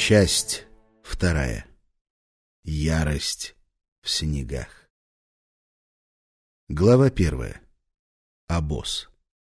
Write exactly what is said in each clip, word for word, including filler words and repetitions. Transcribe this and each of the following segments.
Часть вторая. Ярость в снегах. Глава первая. Обоз.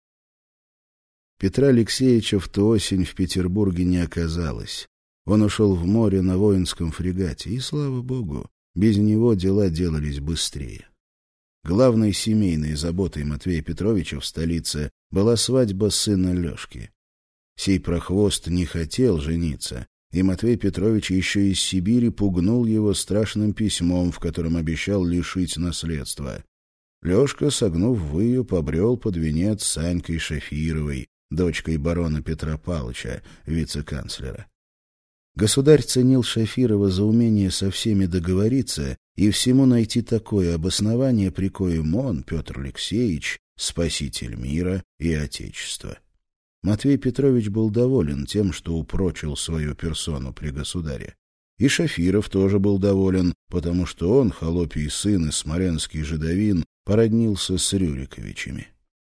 Петра Алексеевича в ту осень в Петербурге не оказалось. Он ушел в море на воинском фрегате, и, слава богу, без него дела делались быстрее. Главной семейной заботой Матвея Петровича в столице была свадьба сына Лешки. Сей прохвост не хотел жениться, и Матвей Петрович еще из Сибири пугнул его страшным письмом, в котором обещал лишить наследства. Лешка, согнув выю, побрел под венец с Анькой Шафировой, дочкой барона Петра Павловича, вице-канцлера. Государь ценил Шафирова за умение со всеми договориться и всему найти такое обоснование, при коем он, Петр Алексеевич, спаситель мира и Отечества. Матвей Петрович был доволен тем, что упрочил свою персону при государе. И Шафиров тоже был доволен, потому что он, холопий сын и смоленский жидовин, породнился с Рюриковичами.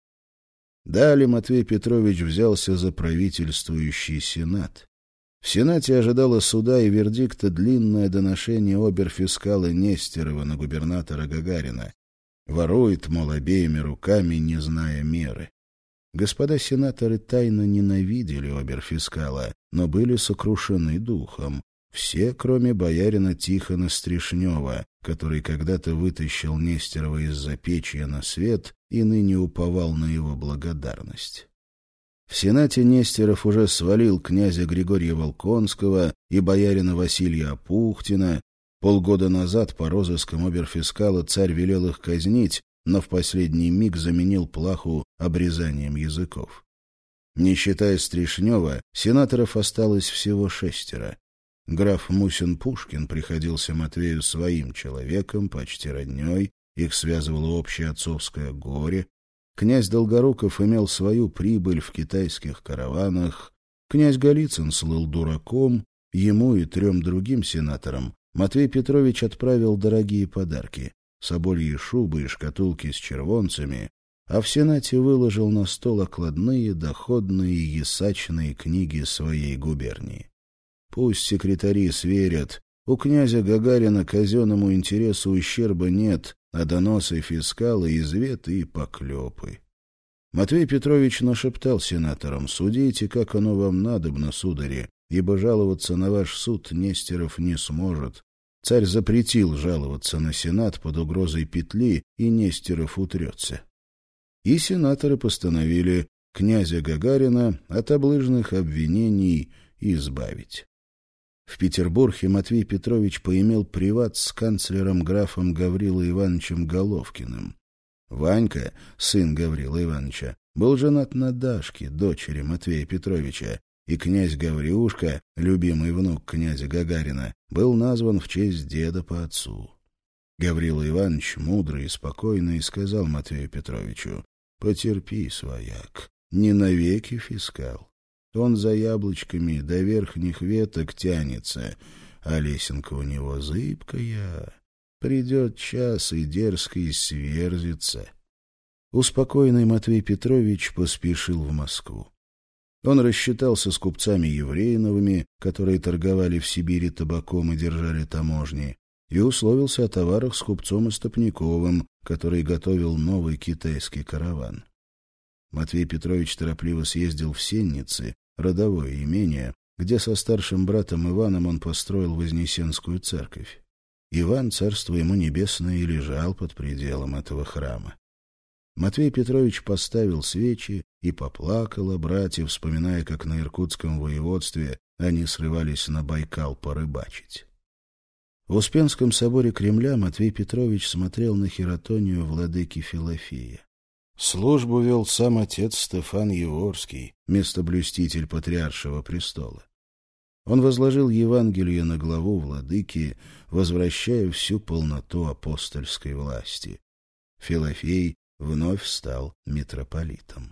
Далее Матвей Петрович взялся за правительствующий сенат. В сенате ожидало суда и вердикта длинное доношение обер-фискала Нестерова на губернатора Гагарина. Ворует, мол, обеими руками, не зная меры. Господа сенаторы тайно ненавидели обер-фискала, но были сокрушены духом. Все, кроме боярина Тихона Стришнева, который когда-то вытащил Нестерова из запечья на свет и ныне уповал на его благодарность. В сенате Нестеров уже свалил князя Григория Волконского и боярина Василия Апухтина. Полгода назад по розыскам обер-фискала царь велел их казнить, но в последний миг заменил плаху обрезанием языков. Не считая Стришнева, сенаторов осталось всего шестеро. Граф Мусин-Пушкин приходился Матвею своим человеком, почти родней, их связывало общее отцовское горе. Князь Долгоруков имел свою прибыль в китайских караванах. Князь Голицын слыл дураком. Ему и трем другим сенаторам Матвей Петрович отправил дорогие подарки — собольи шубы и шкатулки с червонцами, а в сенате выложил на стол окладные, доходные и ясачные книги своей губернии. Пусть секретари сверят, у князя Гагарина казенному интересу ущерба нет, а доносы фискала, изветы и поклепы. Матвей Петрович нашептал сенаторам: «Судите, как оно вам надобно, судари, ибо жаловаться на ваш суд Нестеров не сможет». Царь запретил жаловаться на сенат под угрозой петли, и Нестеров утрется. И сенаторы постановили князя Гагарина от облыжных обвинений избавить. В Петербурге Матвей Петрович поимел приват с канцлером графом Гаврилой Ивановичем Головкиным. Ванька, сын Гаврила Ивановича, был женат на Дашке, дочери Матвея Петровича, и князь Гавриушка, любимый внук князя Гагарина, был назван в честь деда по отцу. Гаврила Иванович, мудрый и спокойный, сказал Матвею Петровичу: «Потерпи, свояк, не навеки фискал. Он за яблочками до верхних веток тянется, а лесенка у него зыбкая. Придет час, и дерзкий сверзится». Успокоенный Матвей Петрович поспешил в Москву. Он рассчитался с купцами Евреиновыми, которые торговали в Сибири табаком и держали таможни, и условился о товарах с купцом Истопниковым, который готовил новый китайский караван. Матвей Петрович торопливо съездил в Сенницы, родовое имение, где со старшим братом Иваном он построил Вознесенскую церковь. Иван, царство ему небесное, и лежал под пределом этого храма. Матвей Петрович поставил свечи и поплакал о брате, вспоминая, как на Иркутском воеводстве они срывались на Байкал порыбачить. В Успенском соборе Кремля Матвей Петрович смотрел на хератонию владыки Филофея. Службу вел сам отец Стефан Еворский, местоблюститель патриаршего престола. Он возложил Евангелие на главу владыки, возвращая всю полноту апостольской власти. Филофей вновь стал митрополитом.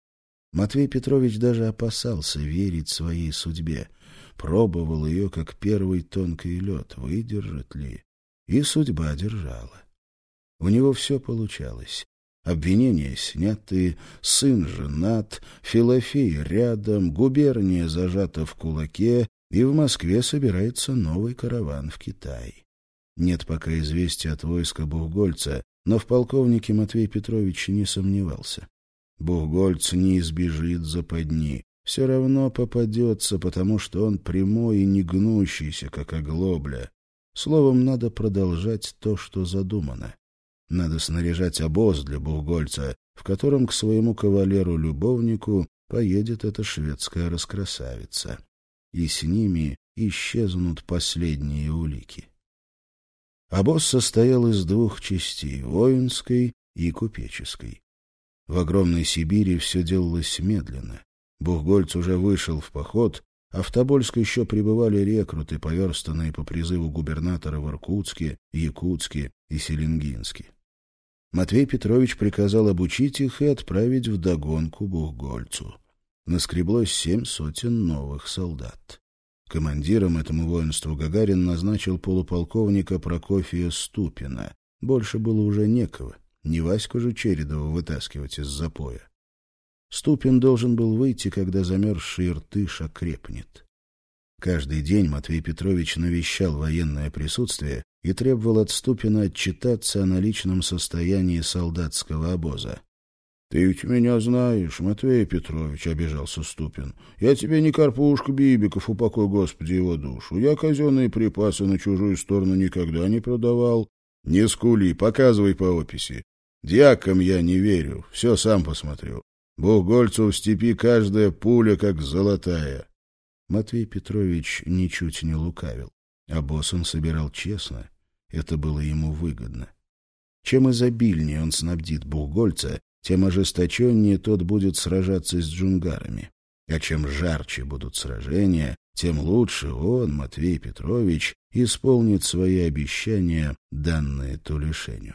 Матвей Петрович даже опасался верить своей судьбе, пробовал ее, как первый тонкий лед, выдержит ли, и судьба держала. У него все получалось. Обвинения сняты, сын женат, Филофей рядом, губерния зажата в кулаке, и в Москве собирается новый караван в Китай. Нет пока известия от войска Бухгольца, но в полковнике Матвей Петрович не сомневался. Бухгольц не избежит западни, все равно попадется, потому что он прямой и не гнущийся, как оглобля. Словом, надо продолжать то, что задумано. Надо снаряжать обоз для Бухгольца, в котором к своему кавалеру-любовнику поедет эта шведская раскрасавица. И с ними исчезнут последние улики. Обоз состоял из двух частей — воинской и купеческой. В огромной Сибири все делалось медленно. Бухгольц уже вышел в поход, а в Тобольск еще прибывали рекруты, поверстанные по призыву губернатора в Иркутске, Якутске и Селенгинске. Матвей Петрович приказал обучить их и отправить вдогонку Бухгольцу. Наскреблось семь сотен новых солдат. Командиром этому воинству Гагарин назначил полуполковника Прокофия Ступина. Больше было уже некого, не Ваську же Чередова вытаскивать из запоя. Ступин должен был выйти, когда замерзший Иртыш окрепнет. Каждый день Матвей Петрович навещал военное присутствие и требовал от Ступина отчитаться о наличном состоянии солдатского обоза. — Ты ведь меня знаешь, Матвей Петрович, — обижался Ступин. — Я тебе не Карпушка Бибиков, упокой Господи его душу. Я казенные припасы на чужую сторону никогда не продавал. — Не скули, показывай по описи. Дьякам я не верю, все сам посмотрю. Бухгольцу в степи каждая пуля как золотая. Матвей Петрович ничуть не лукавил. Обоз он собирал честно. Это было ему выгодно. Чем изобильнее он снабдит Бухгольца, тем ожесточеннее тот будет сражаться с джунгарами. А чем жарче будут сражения, тем лучше он, Матвей Петрович, исполнит свои обещания, данные Тулешеню.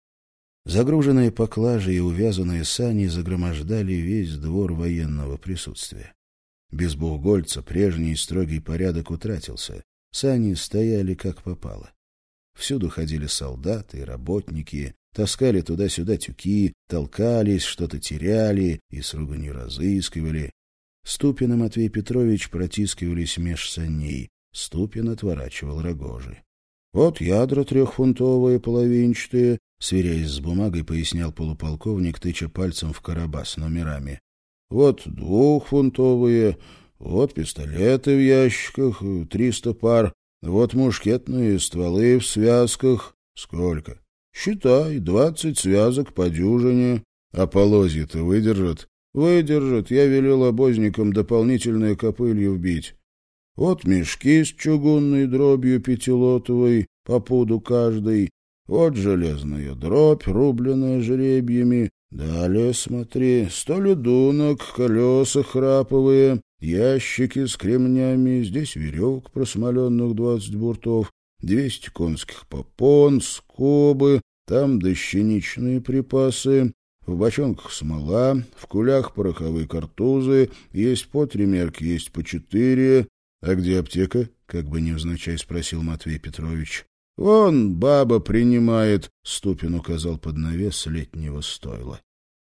Загруженные поклажи и увязанные сани загромождали весь двор военного присутствия. Без Бухгольца прежний строгий порядок утратился. Сани стояли как попало. Всюду ходили солдаты и работники, таскали туда-сюда тюки, толкались, что-то теряли и с руганью разыскивали. Ступин и Матвей Петрович протискивались меж саней. Ступин отворачивал рогожи. — Вот ядра трехфунтовые, половинчатые, — сверяясь с бумагой, пояснял полуполковник, тыча пальцем в короба с номерами. — Вот двухфунтовые, вот пистолеты в ящиках, триста пар, вот мушкетные стволы в связках. Сколько? Считай, двадцать связок по дюжине. А полозья-то выдержат? Выдержат. Я велел обозникам дополнительные копылья вбить. Вот мешки с чугунной дробью пятилотовой, по пуду каждый. Вот железная дробь, рубленная жеребьями. Далее смотри, сто ледунок, колеса храповые, ящики с кремнями, здесь веревок просмоленных двадцать буртов, двести конских попон, скобы, там дощеничные припасы, в бочонках смола, в кулях пороховые картузы, есть по три мерки, есть по четыре. — А где аптека? — как бы невзначай спросил Матвей Петрович. — Вон баба принимает, — Ступин указал под навес летнего стойла.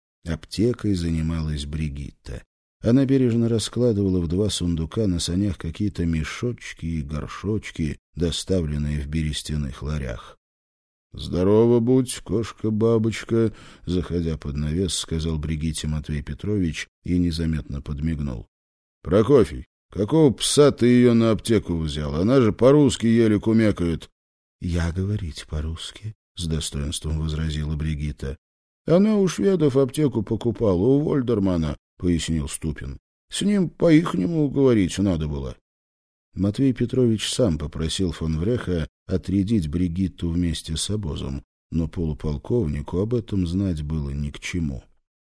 Аптекой занималась Бригитта. Она бережно раскладывала в два сундука на санях какие-то мешочки и горшочки, доставленные в берестяных ларях. — Здорово будь, кошка-бабочка, — заходя под навес, сказал Бригитте Матвей Петрович и незаметно подмигнул. — Прокофий, какого пса ты ее на аптеку взял? Она же по-русски еле кумекает. — Я говорить по-русски, — с достоинством возразила Бригитта. — Она у шведов аптеку покупала, у Вольдермана, — пояснил Ступин. — С ним по-ихнему говорить надо было. Матвей Петрович сам попросил фон Вреха отрядить Бригитту вместе с обозом, но полуполковнику об этом знать было ни к чему.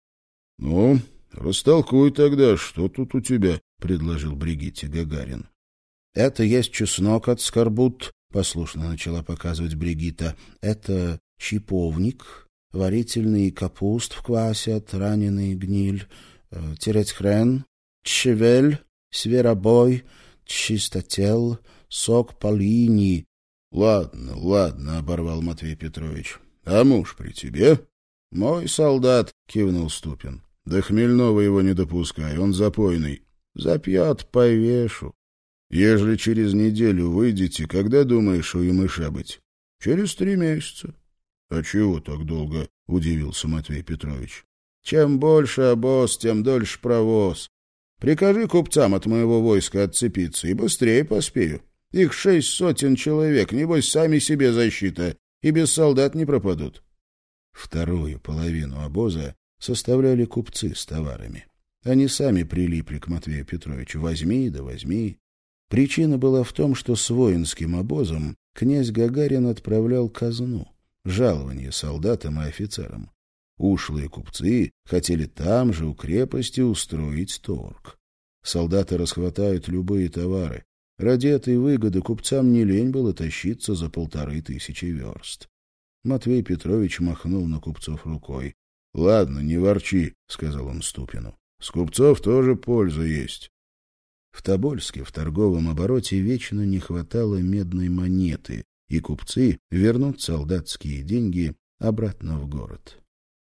— Ну, растолкуй тогда, что тут у тебя, — предложил Бригитте Гагарин. — Это есть чеснок от скорбут, — послушно начала показывать Бригитта. — Это чиповник, варительный капуст в квасе от раненый гниль, э, тереть хрен, щавель, сверобой, чистотел, сок полини. — Ладно, ладно, — оборвал Матвей Петрович. — А муж при тебе? — Мой солдат, — кивнул Ступин. — Да Хмельнова его не допускай, он запойный. Запьет — повешу. Ежели через неделю выйдете, когда думаешь у Имыша быть? — Через три месяца. — А чего так долго? — удивился Матвей Петрович. — Чем больше обоз, тем дольше провоз. Прикажи купцам от моего войска отцепиться, и быстрее поспею. Их шесть сотен человек, небось, сами себе защита, и без солдат не пропадут. Вторую половину обоза составляли купцы с товарами. Они сами прилипли к Матвею Петровичу. Возьми да возьми. Причина была в том, что с воинским обозом князь Гагарин отправлял казну, жалование солдатам и офицерам. Ушлые купцы хотели там же, у крепости, устроить торг. Солдаты расхватают любые товары. Ради этой выгоды купцам не лень было тащиться за полторы тысячи верст. Матвей Петрович махнул на купцов рукой. — Ладно, не ворчи, — сказал он Ступину. — С купцов тоже польза есть. В Тобольске в торговом обороте вечно не хватало медной монеты, и купцы вернут солдатские деньги обратно в город.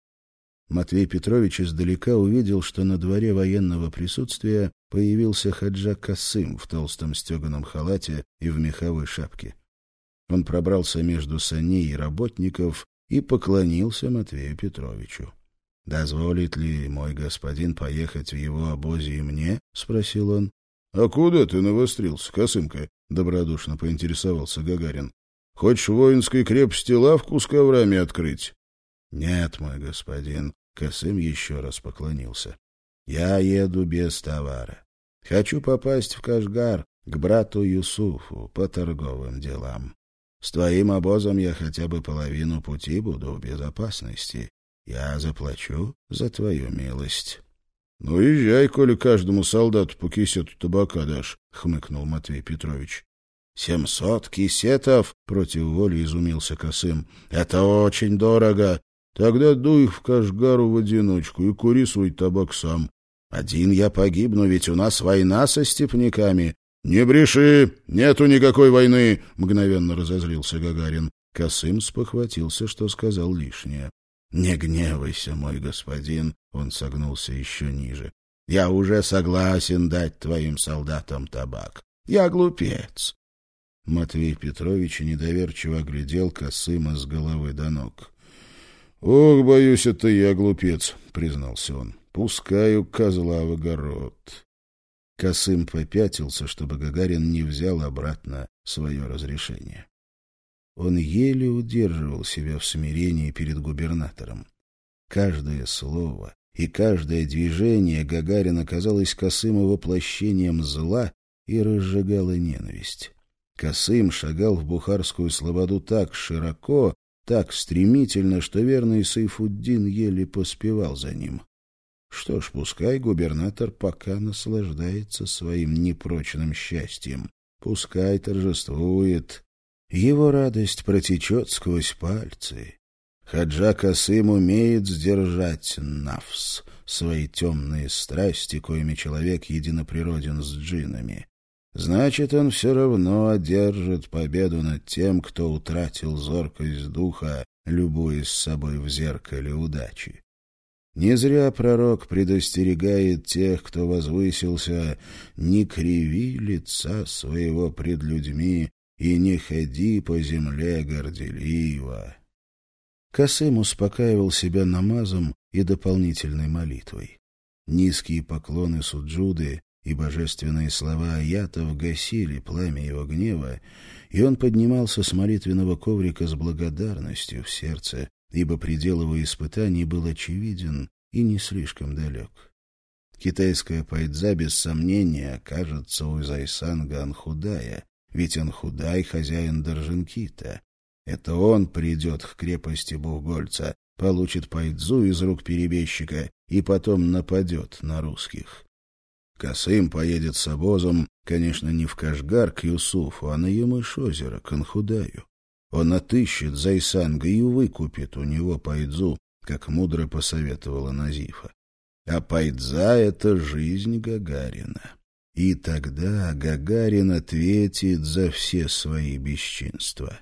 Матвей Петрович издалека увидел, что на дворе военного присутствия появился хаджа Касым в толстом стеганом халате и в меховой шапке. Он пробрался между саней и работников и поклонился Матвею Петровичу. — Дозволит ли мой господин поехать в его обозе и мне? — спросил он. — А куда ты навострился, Касымка? — добродушно поинтересовался Гагарин. — Хочешь в воинской крепости лавку с коврами открыть? — Нет, мой господин. Касым еще раз поклонился. — Я еду без товара. Хочу попасть в Кашгар к брату Юсуфу по торговым делам. С твоим обозом я хотя бы половину пути буду в безопасности. Я заплачу за твою милость. — Ну, езжай, коли каждому солдату по кисету табака дашь, — хмыкнул Матвей Петрович. — Семьсот кисетов? — против воли изумился Касым. — Это очень дорого. Тогда дуй их в Кашгару в одиночку и кури свой табак сам. Один я погибну, ведь у нас война со степняками. — Не бреши, нету никакой войны, — мгновенно разозлился Гагарин. Касым спохватился, что сказал лишнее. — Не гневайся, мой господин, — он согнулся еще ниже. — Я уже согласен дать твоим солдатам табак. Я глупец. Матвей Петрович недоверчиво оглядел Касыма с головы до ног. — Ох, боюсь, это я глупец, — признался он. — Пускаю козла в огород. Касым попятился, чтобы Гагарин не взял обратно свое разрешение. Он еле удерживал себя в смирении перед губернатором. Каждое слово и каждое движение Гагарина казалось Касыму воплощением зла и разжигало ненависть. Касым шагал в Бухарскую слободу так широко, так стремительно, что верный Сайфуддин еле поспевал за ним. Что ж, пускай губернатор пока наслаждается своим непрочным счастьем. Пускай торжествует. Его радость протечет сквозь пальцы. Хаджа Касым умеет сдержать нафс, свои темные страсти, коими человек единоприроден с джиннами. Значит, он все равно одержит победу над тем, кто утратил зоркость духа, любуясь собой в зеркале удачи. Не зря пророк предостерегает тех, кто возвысился: «Не криви лица своего пред людьми и не ходи по земле горделиво». Касым успокаивал себя намазом и дополнительной молитвой. Низкие поклоны суджуды и божественные слова аятов гасили пламя его гнева, и он поднимался с молитвенного коврика с благодарностью в сердце, ибо предел его испытаний был очевиден и не слишком далек. Китайская пайдза без сомнения окажется у Зайсанга Анхудая, ведь Анхудай — хозяин Даржинкита. Это он придет к крепости Бугольца, получит пайдзу из рук перебежчика и потом нападет на русских. Касым поедет с обозом, конечно, не в Кашгар к Юсуфу, а на Ямыш-озеро, к Анхудаю. Он отыщет Зайсанга и выкупит у него пайдзу, как мудро посоветовала Назифа. А пайдза — это жизнь Гагарина. И тогда Гагарин ответит за все свои бесчинства.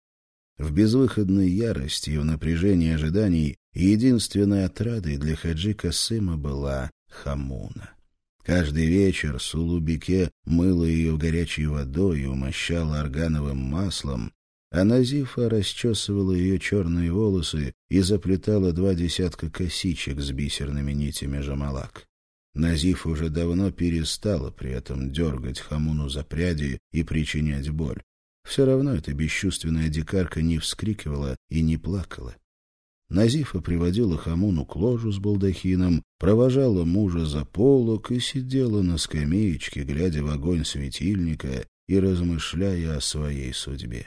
В безвыходной ярости и в напряжении ожиданий единственной отрадой для хаджи Касыма была Хамуна. Каждый вечер Сулубике мыла ее горячей водой и умощала органовым маслом, а Назифа расчесывала ее черные волосы и заплетала два десятка косичек с бисерными нитями жамалак. Назифа уже давно перестала при этом дергать Хамуну за пряди и причинять боль. Все равно эта бесчувственная дикарка не вскрикивала и не плакала. Назифа приводила Хамуну к ложу с балдахином, провожала мужа за полок и сидела на скамеечке, глядя в огонь светильника и размышляя о своей судьбе.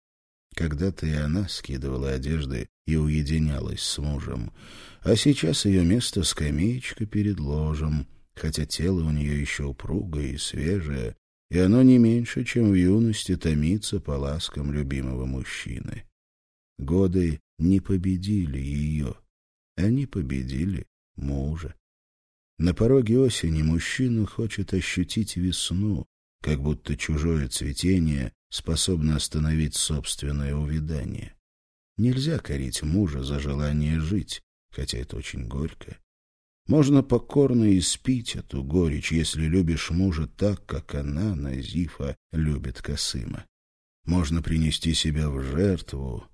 Когда-то и она скидывала одежды и уединялась с мужем, а сейчас ее место — скамеечка перед ложем, хотя тело у нее еще упругое и свежее, и оно не меньше, чем в юности, томится по ласкам любимого мужчины. Годы не победили ее, они победили мужа. На пороге осени мужчина хочет ощутить весну, как будто чужое цветение способно остановить собственное увядание. Нельзя корить мужа за желание жить, хотя это очень горько. Можно покорно испить эту горечь, если любишь мужа так, как она, Назифа, любит Касыма. Можно принести себя в жертву,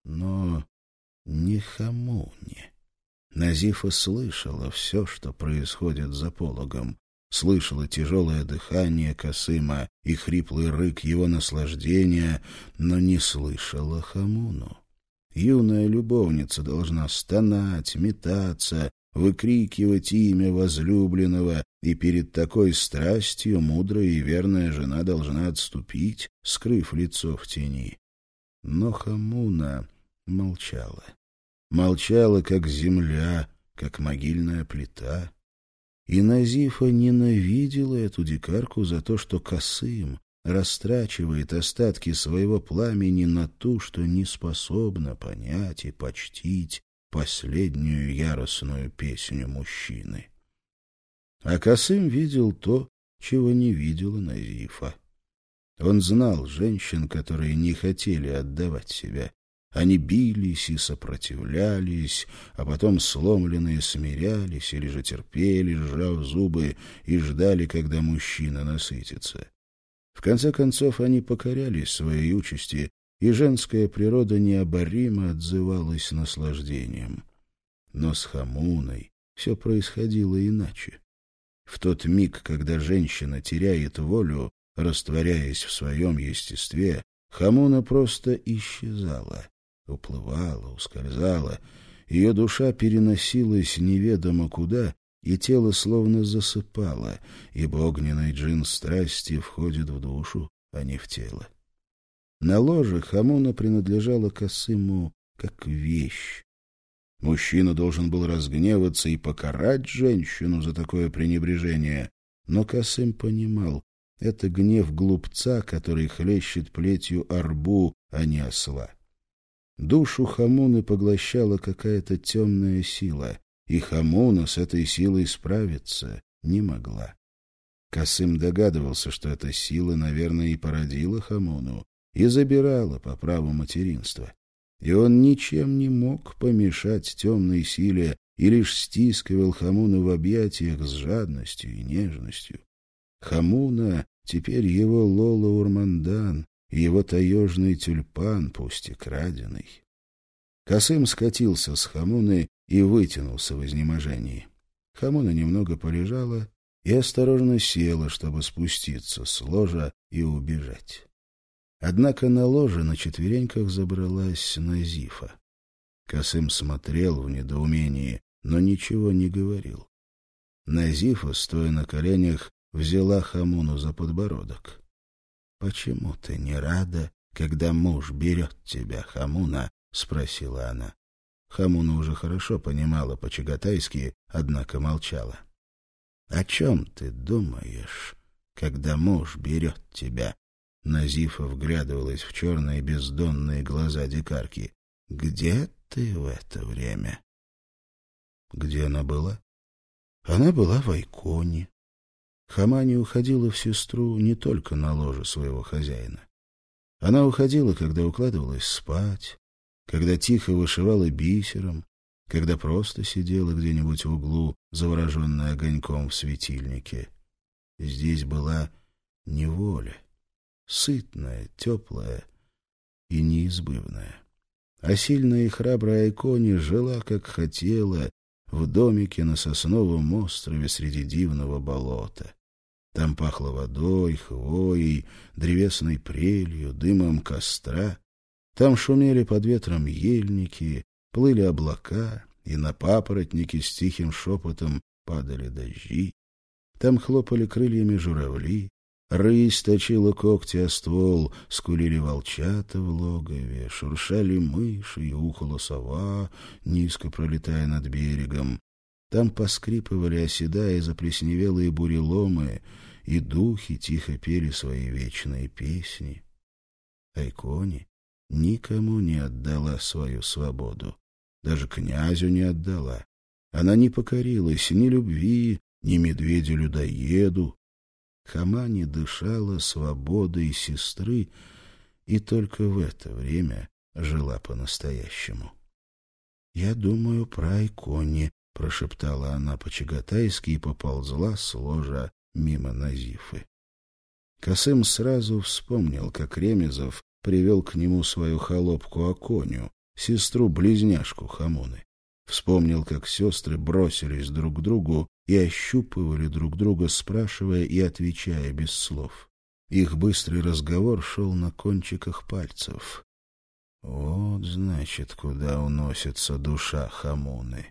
но не Хамуне. Назифа слышала все, что происходит за пологом. Слышала тяжелое дыхание Касыма и хриплый рык его наслаждения, но не слышала Хамуну. Юная любовница должна стонать, метаться, выкрикивать имя возлюбленного, и перед такой страстью мудрая и верная жена должна отступить, скрыв лицо в тени. Но Хамуна молчала. Молчала, как земля, как могильная плита. И Назифа ненавидела эту дикарку за то, что Касым растрачивает остатки своего пламени на ту, что не способна понять и почтить последнюю яростную песню мужчины. А Касым видел то, чего не видела Назифа. Он знал женщин, которые не хотели отдавать себя. Они бились и сопротивлялись, а потом сломленные смирялись или же терпели, сжав зубы, и ждали, когда мужчина насытится. В конце концов, они покорялись своей участи, и женская природа необоримо отзывалась наслаждением. Но с Хамуной все происходило иначе. В тот миг, когда женщина теряет волю, растворяясь в своем естестве, Хамуна просто исчезала. Уплывала, ускользала, ее душа переносилась неведомо куда, и тело словно засыпало, ибо огненный джин страсти входит в душу, а не в тело. На ложе Хамуна принадлежала Касыму как вещь. Мужчина должен был разгневаться и покарать женщину за такое пренебрежение, но Касым понимал, это гнев глупца, который хлещет плетью арбу, а не осла. Душу Хамуны поглощала какая-то темная сила, и Хамуна с этой силой справиться не могла. Касым догадывался, что эта сила, наверное, и породила Хамуну, и забирала по праву материнства. И он ничем не мог помешать темной силе и лишь стискивал Хамуну в объятиях с жадностью и нежностью. Хамуна теперь его Лола Урмандан, и его таежный тюльпан, пусть и краденый. Касым скатился с Хамуны и вытянулся в изнеможении. Хамуна немного полежала и осторожно села, чтобы спуститься с ложа и убежать. Однако на ложе на четвереньках забралась Назифа. Касым смотрел в недоумении, но ничего не говорил. Назифа, стоя на коленях, взяла Хамуну за подбородок. — Почему ты не рада, когда муж берет тебя, Хамуна? — спросила она. Хамуна уже хорошо понимала по-чагатайски, однако молчала. — О чем ты думаешь, когда муж берет тебя? Назифа вглядывалась в черные бездонные глаза дикарки. — Где ты в это время? Где она была? Она была в Айконе. Хамани уходила в сестру не только на ложе своего хозяина. Она уходила, когда укладывалась спать, когда тихо вышивала бисером, когда просто сидела где-нибудь в углу, завороженная огоньком в светильнике. Здесь была неволя, сытная, теплая и неизбывная. А сильная и храбрая Айкони жила, как хотела, в домике на сосновом острове среди дивного болота. Там пахло водой, хвоей, древесной прелью, дымом костра. Там шумели под ветром ельники, плыли облака, и на папоротники с тихим шепотом падали дожди. Там хлопали крыльями журавли, рысь точила когти о ствол, скулили волчата в логове, шуршали мыши и ухала сова, низко пролетая над берегом. Там поскрипывали, оседая, заплесневелые буреломы, и духи тихо пели свои вечные песни. Айкони никому не отдала свою свободу, даже князю не отдала. Она не покорилась ни любви, ни медведю-людоеду. Хамани дышала свободой сестры и только в это время жила по-настоящему. — Я думаю про Айкони, — прошептала она по-чагатайски и поползла с ложа мимо Назифы. Касым сразу вспомнил, как Ремезов привел к нему свою холопку Аконью, сестру-близняшку Хамуны. Вспомнил, как сестры бросились друг к другу и ощупывали друг друга, спрашивая и отвечая без слов. Их быстрый разговор шел на кончиках пальцев. Вот, значит, куда уносится душа Хамуны.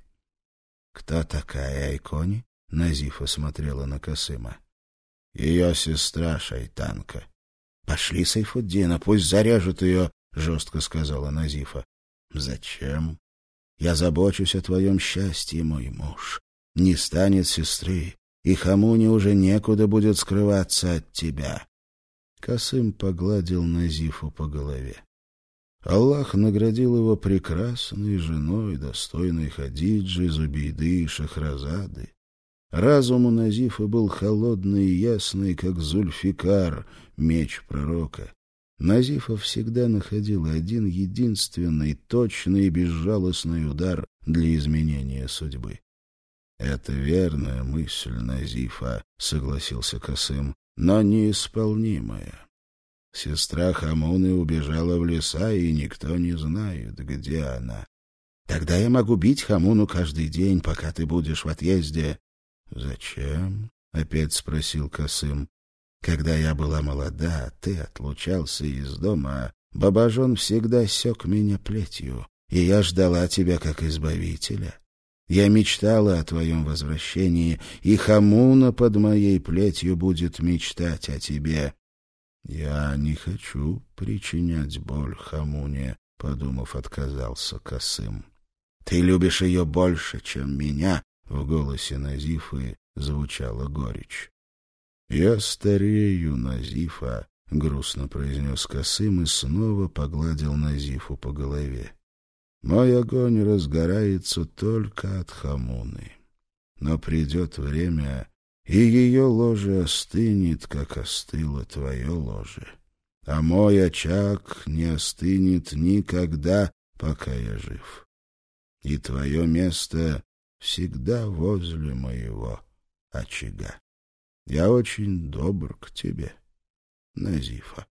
— Кто такая Айкони? — Назифа смотрела на Касыма. — Ее сестра шайтанка. — Пошли, Сайфуддина, пусть зарежут ее, — жестко сказала Назифа. — Зачем? Я забочусь о твоем счастье, мой муж. Не станет сестры, и Хамуне уже некуда будет скрываться от тебя. Касым погладил Назифу по голове. Аллах наградил его прекрасной женой, достойной Хадиджи, Зубейды и Шахразады. Разум у Назифы был холодный и ясный, как Зульфикар, меч пророка. Назифа всегда находила один единственный, точный и безжалостный удар для изменения судьбы. — Это верная мысль, Назифа, — согласился Касым, — но неисполнимая. Сестра Хамуны убежала в леса, и никто не знает, где она. — Тогда я могу бить Хамуну каждый день, пока ты будешь в отъезде. — Зачем? — опять спросил Касым. — Когда я была молода, ты отлучался из дома. Бабажон всегда сёк меня плетью, и я ждала тебя как избавителя. Я мечтала о твоем возвращении, и Хамуна под моей плетью будет мечтать о тебе. — Я не хочу причинять боль Хамуне, — подумав, отказался Касым. — Ты любишь ее больше, чем меня, — в голосе Назифы звучала горечь. — Я старею, Назифа, — грустно произнес Касым и снова погладил Назифу по голове. Мой огонь разгорается только от Хамуны. Но придет время, и ее ложе остынет, как остыло твое ложе. А мой очаг не остынет никогда, пока я жив. И твое место всегда возле моего очага. Я очень добр к тебе, Назифа.